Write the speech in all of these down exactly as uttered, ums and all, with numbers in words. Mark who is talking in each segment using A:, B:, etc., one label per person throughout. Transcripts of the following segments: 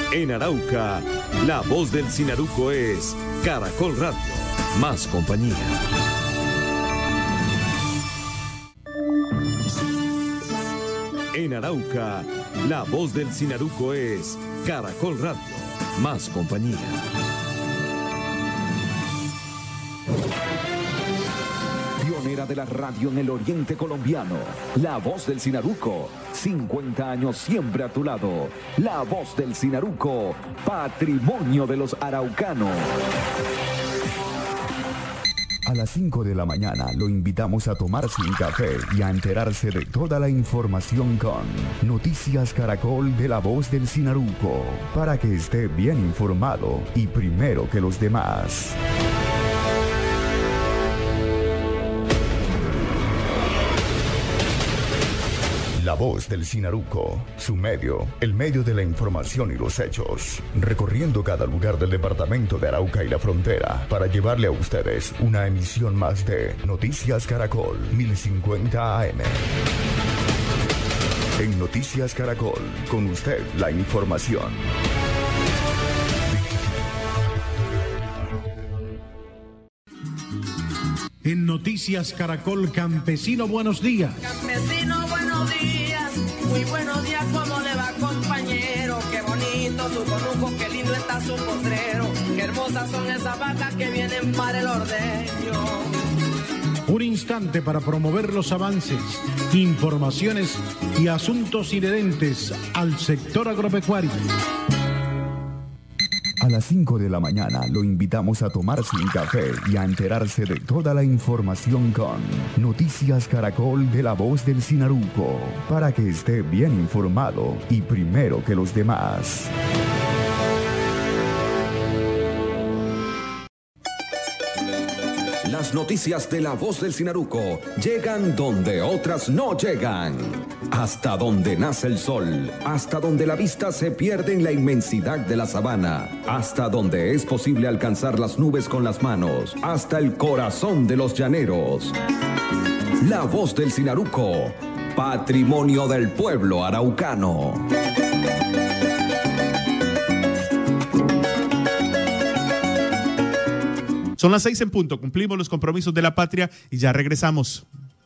A: En Arauca, la voz del Sinaruco es Caracol Radio, más compañía. En Arauca, la voz del Sinaruco es Caracol Radio, más compañía.
B: Pionera de la radio en el oriente colombiano, la voz del Sinaruco, cincuenta años siempre a tu lado. La voz del Sinaruco, patrimonio de los araucanos. A las cinco de la mañana lo invitamos a tomarse un café y a enterarse de toda la información con Noticias Caracol de la voz del Sinaruco, para que esté bien informado y primero que los demás. La voz del Sinaruco, su medio, el medio de la información y los hechos, recorriendo cada lugar del departamento de Arauca y la frontera para llevarle a ustedes una emisión más de Noticias Caracol mil cincuenta A M. En Noticias Caracol, con usted la información.
C: En Noticias Caracol, Campesino, buenos días.
D: Campesino, buenos días. Muy buenos días, ¿cómo le va, compañero? Qué bonito su conuco, qué lindo está su potrero. Qué hermosas son esas vacas que vienen para el ordeño.
C: Un instante para promover los avances, informaciones y asuntos inherentes al sector agropecuario.
B: A las cinco de la mañana lo invitamos a tomarse un café y a enterarse de toda la información con Noticias Caracol de la voz del Sinaruco, para que esté bien informado y primero que los demás. Las noticias de la voz del Sinaruco llegan donde otras no llegan. Hasta donde nace el sol, hasta donde la vista se pierde en la inmensidad de la sabana, hasta donde es posible alcanzar las nubes con las manos, hasta el corazón de los llaneros. La voz del Sinaruco, patrimonio del pueblo araucano.
E: Son las seis en punto, cumplimos los compromisos de la patria y ya regresamos.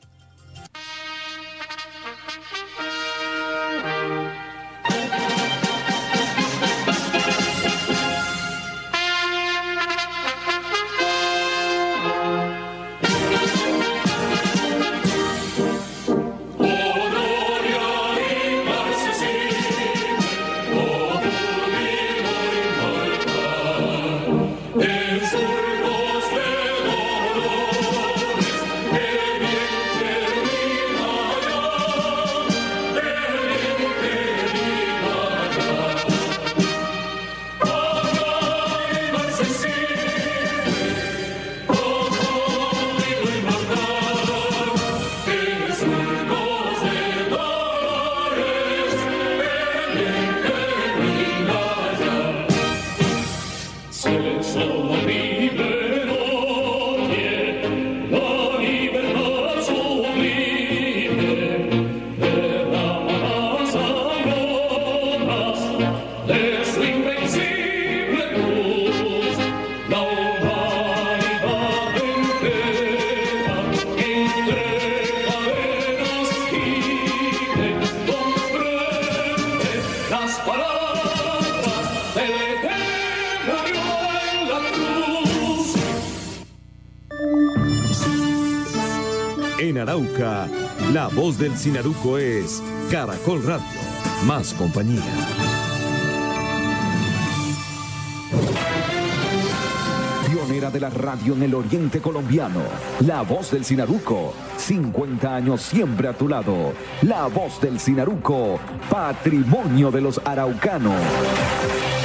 A: En Arauca, la voz del Sinaruco es Caracol Radio, más compañía.
B: Pionera de la radio en el oriente colombiano, la voz del Sinaruco, cincuenta años siempre a tu lado. La voz del Sinaruco, patrimonio de los araucanos.